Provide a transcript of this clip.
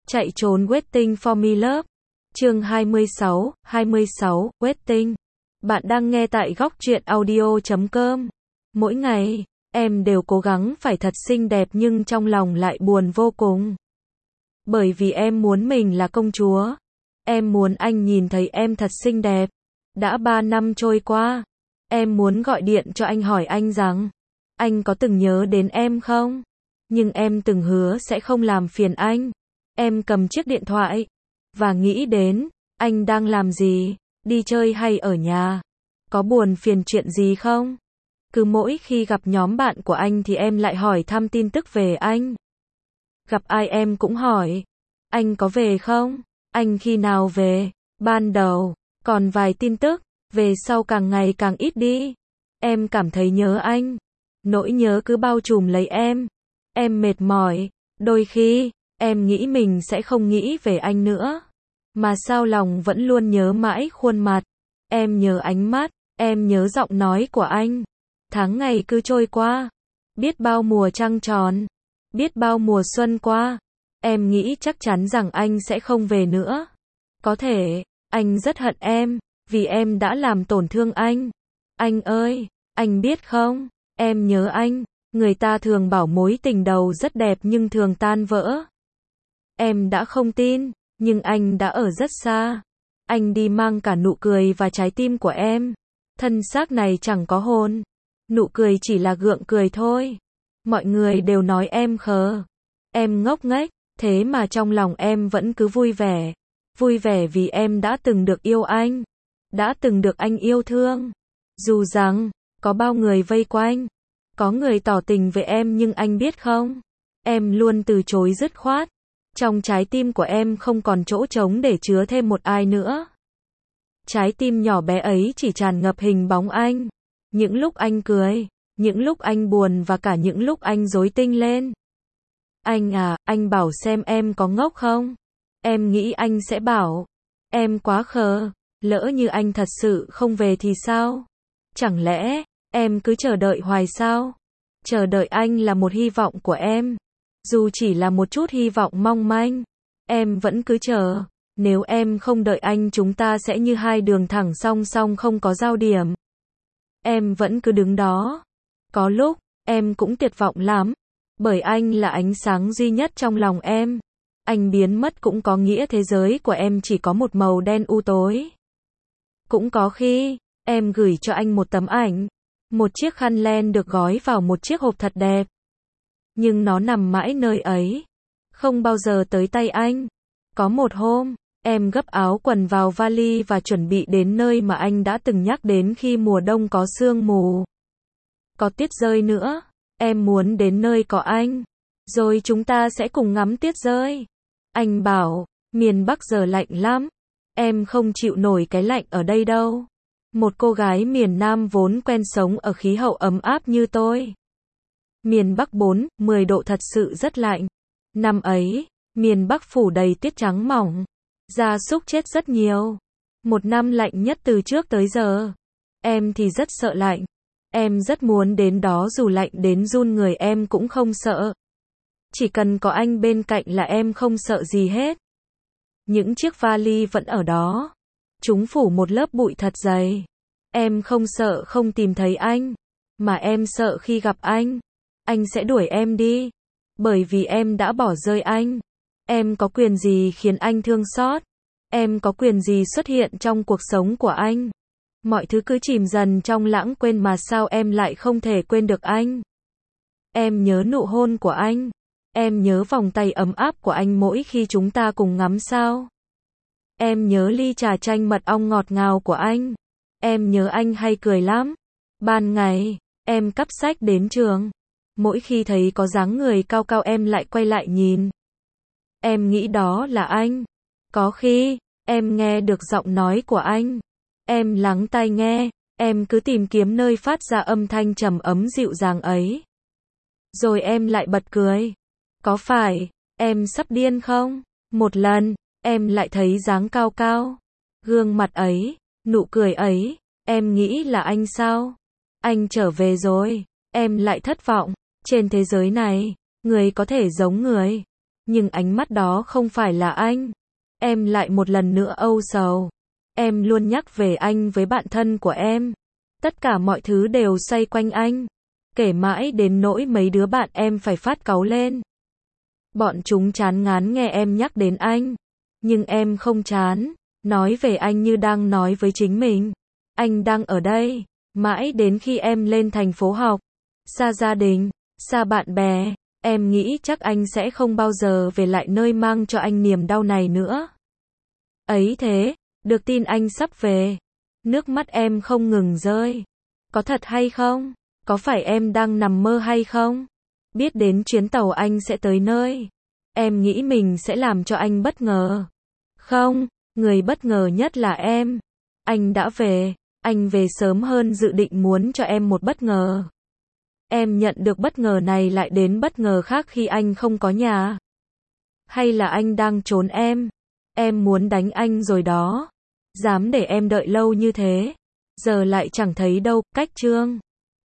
Chạy trốn Waiting for Me Love. Chương 26, Waiting. Bạn đang nghe tại góc truyện audio.com. Mỗi ngày, em đều cố gắng phải thật xinh đẹp nhưng trong lòng lại buồn vô cùng. Bởi vì em muốn mình là công chúa. Em muốn anh nhìn thấy em thật xinh đẹp. Đã 3 năm trôi qua. Em muốn gọi điện cho anh hỏi anh rằng, anh có từng nhớ đến em không? Nhưng em từng hứa sẽ không làm phiền anh. Em cầm chiếc điện thoại và nghĩ đến, anh đang làm gì, đi chơi hay ở nhà, có buồn phiền chuyện gì không? Cứ mỗi khi gặp nhóm bạn của anh thì em lại hỏi thăm tin tức về anh. Gặp ai em cũng hỏi, anh có về không? Anh khi nào về? Ban đầu, còn vài tin tức, về sau càng ngày càng ít đi. Em cảm thấy nhớ anh. Nỗi nhớ cứ bao trùm lấy em. Em mệt mỏi, đôi khi, em nghĩ mình sẽ không nghĩ về anh nữa. Mà sao lòng vẫn luôn nhớ mãi khuôn mặt. Em nhớ ánh mắt, em nhớ giọng nói của anh. Tháng ngày cứ trôi qua. Biết bao mùa trăng tròn. Biết bao mùa xuân qua. Em nghĩ chắc chắn rằng anh sẽ không về nữa. Có thể, anh rất hận em, vì em đã làm tổn thương anh. Anh ơi, anh biết không, em nhớ anh. Người ta thường bảo mối tình đầu rất đẹp nhưng thường tan vỡ. Em đã không tin, nhưng anh đã ở rất xa. Anh đi mang cả nụ cười và trái tim của em. Thân xác này chẳng có hồn. Nụ cười chỉ là gượng cười thôi. Mọi người đều nói em khờ. Em ngốc nghếch, thế mà trong lòng em vẫn cứ vui vẻ. Vui vẻ vì em đã từng được yêu anh. Đã từng được anh yêu thương. Dù rằng, có bao người vây quanh. Có người tỏ tình với em nhưng anh biết không? Em luôn từ chối dứt khoát. Trong trái tim của em không còn chỗ trống để chứa thêm một ai nữa. Trái tim nhỏ bé ấy chỉ tràn ngập hình bóng anh. Những lúc anh cười, những lúc anh buồn và cả những lúc anh rối tinh lên. Anh à, anh bảo xem em có ngốc không? Em nghĩ anh sẽ bảo, em quá khờ, lỡ như anh thật sự không về thì sao? Chẳng lẽ, em cứ chờ đợi hoài sao? Chờ đợi anh là một hy vọng của em. Dù chỉ là một chút hy vọng mong manh, em vẫn cứ chờ. Nếu em không đợi anh chúng ta sẽ như hai đường thẳng song song không có giao điểm. Em vẫn cứ đứng đó. Có lúc, em cũng tuyệt vọng lắm. Bởi anh là ánh sáng duy nhất trong lòng em. Anh biến mất cũng có nghĩa thế giới của em chỉ có một màu đen u tối. Cũng có khi, em gửi cho anh một tấm ảnh. Một chiếc khăn len được gói vào một chiếc hộp thật đẹp. Nhưng nó nằm mãi nơi ấy. Không bao giờ tới tay anh. Có một hôm, em gấp áo quần vào vali và chuẩn bị đến nơi mà anh đã từng nhắc đến khi mùa đông có sương mù. Có tuyết rơi nữa. Em muốn đến nơi có anh. Rồi chúng ta sẽ cùng ngắm tuyết rơi. Anh bảo, miền Bắc giờ lạnh lắm. Em không chịu nổi cái lạnh ở đây đâu. Một cô gái miền Nam vốn quen sống ở khí hậu ấm áp như tôi. Miền Bắc 4-10 độ thật sự rất lạnh. Năm ấy, miền Bắc phủ đầy tuyết trắng mỏng. Gia súc chết rất nhiều. Một năm lạnh nhất từ trước tới giờ. Em thì rất sợ lạnh. Em rất muốn đến đó dù lạnh đến run người em cũng không sợ. Chỉ cần có anh bên cạnh là em không sợ gì hết. Những chiếc vali vẫn ở đó. Chúng phủ một lớp bụi thật dày. Em không sợ không tìm thấy anh. Mà em sợ khi gặp anh sẽ đuổi em đi. Bởi vì em đã bỏ rơi anh. Em có quyền gì khiến anh thương xót? Em có quyền gì xuất hiện trong cuộc sống của anh? Mọi thứ cứ chìm dần trong lãng quên mà sao em lại không thể quên được anh? Em nhớ nụ hôn của anh. Em nhớ vòng tay ấm áp của anh mỗi khi chúng ta cùng ngắm sao. Em nhớ ly trà chanh mật ong ngọt ngào của anh. Em nhớ anh hay cười lắm. Ban ngày, em cắp sách đến trường. Mỗi khi thấy có dáng người cao cao em lại quay lại nhìn. Em nghĩ đó là anh. Có khi, em nghe được giọng nói của anh. Em lắng tai nghe, em cứ tìm kiếm nơi phát ra âm thanh trầm ấm dịu dàng ấy. Rồi em lại bật cười. Có phải, em sắp điên không? Một lần, em lại thấy dáng cao cao. Gương mặt ấy, nụ cười ấy, em nghĩ là anh sao? Anh trở về rồi, em lại thất vọng. Trên thế giới này, người có thể giống người. Nhưng ánh mắt đó không phải là anh. Em lại một lần nữa âu sầu. Em luôn nhắc về anh với bạn thân của em. Tất cả mọi thứ đều xoay quanh anh. Kể mãi đến nỗi mấy đứa bạn em phải phát cáu lên. Bọn chúng chán ngán nghe em nhắc đến anh. Nhưng em không chán. Nói về anh như đang nói với chính mình. Anh đang ở đây. Mãi đến khi em lên thành phố học. Xa gia đình, xa bạn bè. Em nghĩ chắc anh sẽ không bao giờ về lại nơi mang cho anh niềm đau này nữa. Ấy thế, được tin anh sắp về. Nước mắt em không ngừng rơi. Có thật hay không? Có phải em đang nằm mơ hay không? Biết đến chuyến tàu anh sẽ tới nơi. Em nghĩ mình sẽ làm cho anh bất ngờ. Không, người bất ngờ nhất là em. Anh đã về. Anh về sớm hơn dự định muốn cho em một bất ngờ. Em nhận được bất ngờ này lại đến bất ngờ khác khi anh không có nhà. Hay là anh đang trốn em? Em muốn đánh anh rồi đó. Dám để em đợi lâu như thế. Giờ lại chẳng thấy đâu, cách chương.